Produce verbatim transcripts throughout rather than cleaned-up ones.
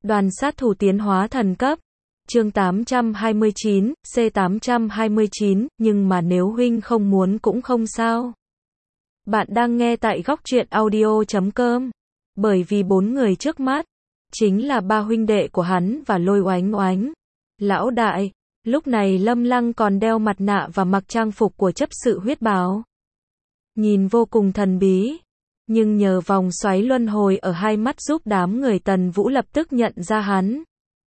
Đoàn sát thủ tiến hóa thần cấp. Chương tám trăm hai mươi chín, C tám trăm hai mươi chín, nhưng mà nếu huynh không muốn cũng không sao. Bạn đang nghe tại góc truyện audio chấm com. Bởi vì bốn người trước mắt chính là ba huynh đệ của hắn và Lôi Oánh Oánh. Lão đại, lúc này Lâm Lăng còn đeo mặt nạ và mặc trang phục của chấp sự huyết báo. Nhìn vô cùng thần bí, nhưng nhờ vòng xoáy luân hồi ở hai mắt giúp đám người Tần Vũ lập tức nhận ra hắn.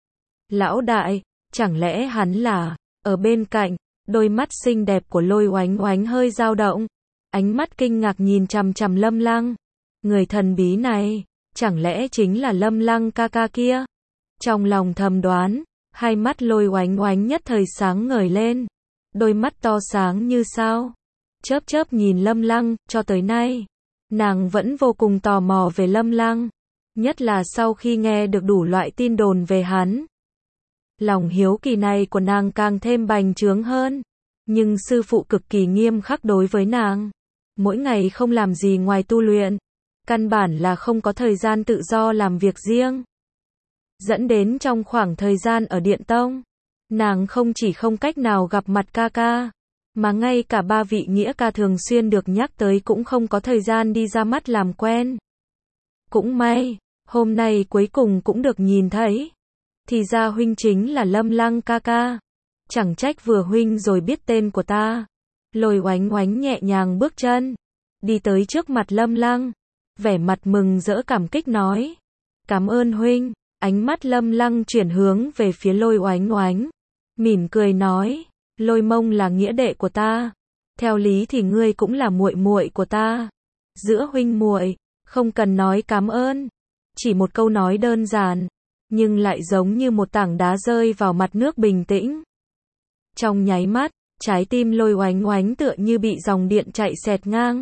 Lão đại, chẳng lẽ hắn là... Ở bên cạnh, đôi mắt xinh đẹp của Lôi Oánh Oánh hơi dao động, ánh mắt kinh ngạc nhìn chằm chằm Lâm Lăng. Người thần bí này, chẳng lẽ chính là Lâm Lăng ca ca kia? Trong lòng thầm đoán, hai mắt Lôi Oánh Oánh nhất thời sáng ngời lên, đôi mắt to sáng như sao, chớp chớp nhìn Lâm Lăng. Cho tới nay, nàng vẫn vô cùng tò mò về Lâm Lăng, nhất là sau khi nghe được đủ loại tin đồn về hắn. Lòng hiếu kỳ này của nàng càng thêm bành trướng hơn, nhưng sư phụ cực kỳ nghiêm khắc đối với nàng, mỗi ngày không làm gì ngoài tu luyện, căn bản là không có thời gian tự do làm việc riêng. Dẫn đến trong khoảng thời gian ở Điện Tông, nàng không chỉ không cách nào gặp mặt ca ca, mà ngay cả ba vị nghĩa ca thường xuyên được nhắc tới cũng không có thời gian đi ra mắt làm quen. Cũng may, hôm nay cuối cùng cũng được nhìn thấy. Thì ra huynh chính là Lâm Lăng ca ca. Chẳng trách vừa huynh rồi biết tên của ta. Lôi Oánh Oánh nhẹ nhàng bước chân, đi tới trước mặt Lâm Lăng, vẻ mặt mừng rỡ cảm kích nói. Cảm ơn huynh. Ánh mắt Lâm Lăng chuyển hướng về phía Lôi Oánh Oánh, mỉm cười nói, Lôi Mông là nghĩa đệ của ta, theo lý thì ngươi cũng là muội muội của ta. Giữa huynh muội, không cần nói cảm ơn. Chỉ một câu nói đơn giản, nhưng lại giống như một tảng đá rơi vào mặt nước bình tĩnh. Trong nháy mắt, trái tim Lôi Oánh Oánh tựa như bị dòng điện chạy xẹt ngang.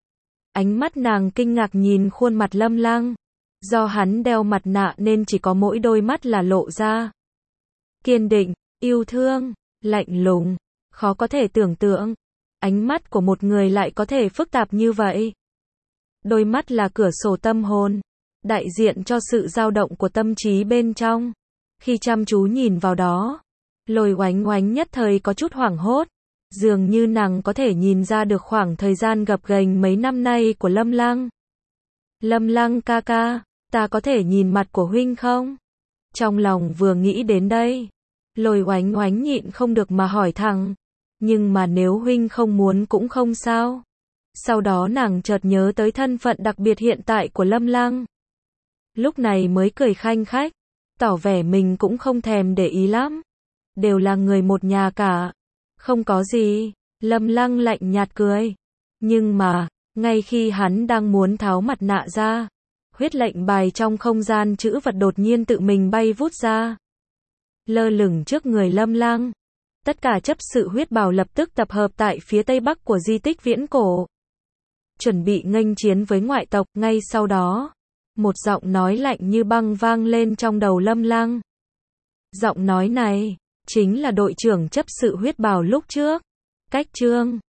Ánh mắt nàng kinh ngạc nhìn khuôn mặt Lâm Lăng. Do hắn đeo mặt nạ nên chỉ có mỗi đôi mắt là lộ ra. Kiên định, yêu thương, lạnh lùng, khó có thể tưởng tượng. Ánh mắt của một người lại có thể phức tạp như vậy. Đôi mắt là cửa sổ tâm hồn, đại diện cho sự dao động của tâm trí bên trong. Khi chăm chú nhìn vào đó, Lôi Oánh Oánh nhất thời có chút hoảng hốt. Dường như nàng có thể nhìn ra được khoảng thời gian gập ghềnh mấy năm nay của Lâm Lăng. Lâm Lăng ca ca, ta có thể nhìn mặt của huynh không? Trong lòng vừa nghĩ đến đây, Lôi Oánh Oánh nhịn không được mà hỏi thẳng. Nhưng mà nếu huynh không muốn cũng không sao. Sau đó nàng chợt nhớ tới thân phận đặc biệt hiện tại của Lâm Lăng. Lúc này mới cười khanh khách, tỏ vẻ mình cũng không thèm để ý lắm. Đều là người một nhà cả. Không có gì. Lâm Lăng lạnh nhạt cười. Nhưng mà, ngay khi hắn đang muốn tháo mặt nạ ra, huyết lệnh bài trong không gian trữ vật đột nhiên tự mình bay vút ra. Lơ lửng trước người Lâm Lăng. Tất cả chấp sự huyết bào lập tức tập hợp tại phía tây bắc của di tích viễn cổ. Chuẩn bị nghênh chiến với ngoại tộc. Ngay sau đó, một giọng nói lạnh như băng vang lên trong đầu Lâm Lăng. Giọng nói này, chính là đội trưởng chấp sự huyết bào lúc trước. Cách Trương.